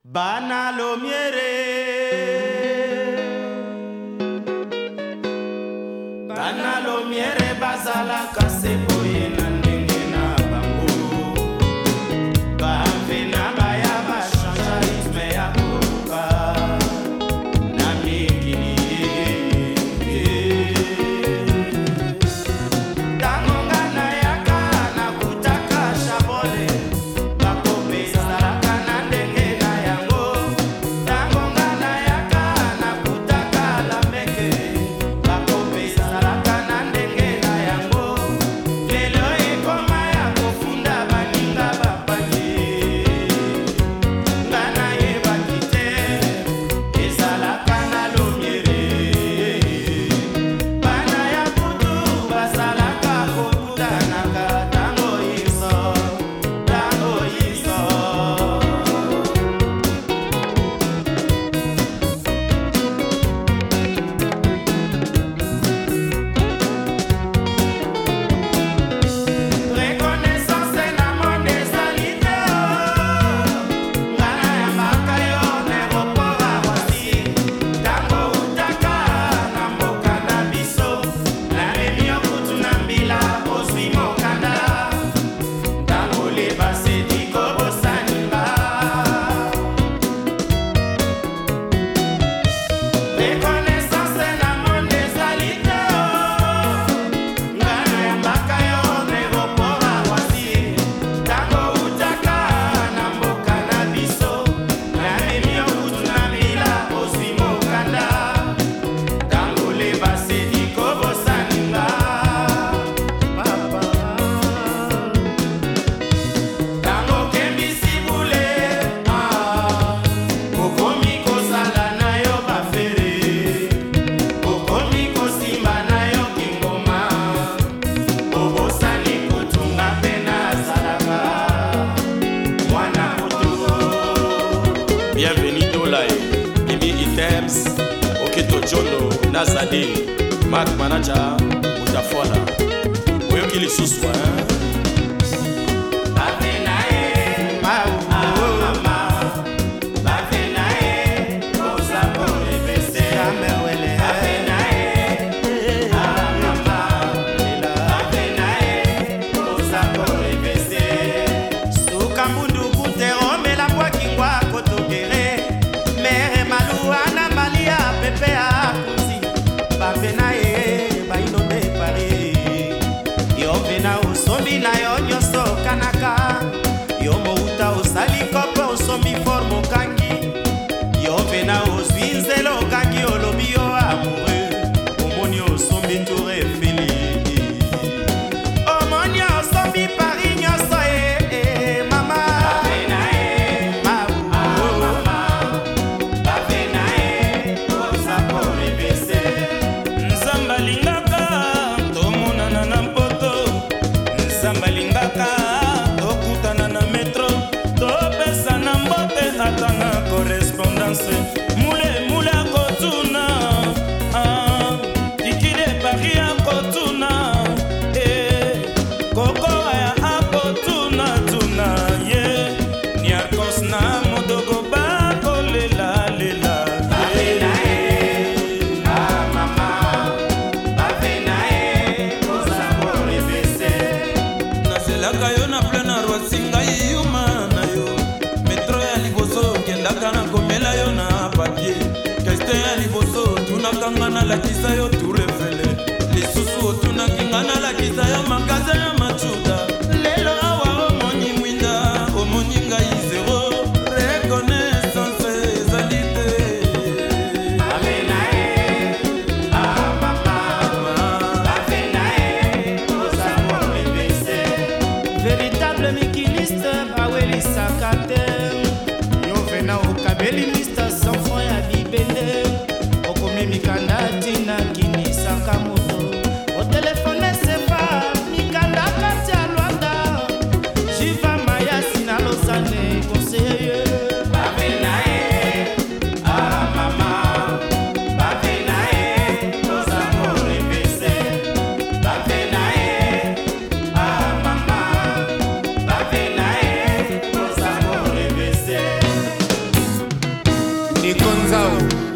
Bana lomiere, bana lomiere bazala kaseboye na ndenge na bango. Bamfena baya bashanja ritme ya koluka na mikini. Tango ngana yaka na kutaka shabole bakope salaka na ndenge na yango. Tango ngana yaka na kutaka lameke bakope salaka na ndenge na yango. Lelo ekoma ya kofunda baninga bapangi ngana yebaki te ezalaka na lomiere. Bana ya kutu basalaka kokutanaka tango iso, tango iso. Reconnaissance na monde ezali te ngana ya maka yo na aéroport ya Roissy. Tango utaka na mboka na biso namemi yo kutu na mbila ozwi mokanda. Tango lebase dikobosaninga. Reconnaissance na monde ezali te ngana ya maka yo na aéroport ya Roissy. Tango utaka na mboka na biso namemi yo kutu na mbila ozwi mokanda. Tango lebase dikobosaninga. Papa tango kembisi bule okomi kosala na yo bafere, okomi kosimba na yo kingoma, obosani kutunga mpe nazalaka mwana moto. Bienvenue Dolae, Bibi Items, Okito Jono, Nazadi, Mark Manager, Mutafola. Oyoki lisusu, na osombi na yo nyonso kanaka yo mouta osali kope osombi forme okangi yo pena ozwi nzela okangi olobi yo amoureux omoni osombi tour efeli omoni osombi Paris nyonso mama Nzambe alingaka tomonana na mpoto, Nzambe alingaka tokutana na metro, topesana mbote ata na correspondance. Mule akotuna tikile Paris akotuna kokoa ya akotuna tuna ye niakos na modogo bakolela lela nazelaka yo na plein na Roissy ngai yuma na yo metro ya liboso okendaka na komela yo na papier keste ya liboso otunaka nga nalakisa yo tour Eiffel lisusu otunaki nga nalakisa yo magasin ya machuda lelo awa omoni mwinda omoni ngai zero reconnaissance ezali te véritable mikiliste bawelisaka te yo vena okabeli mista sans fond ya bibende okomi mikanda tina kinisaka moto otelefone sefa mikanda kati ya Lwanda jiva mayasi na Lausanne conseiller Nikonzao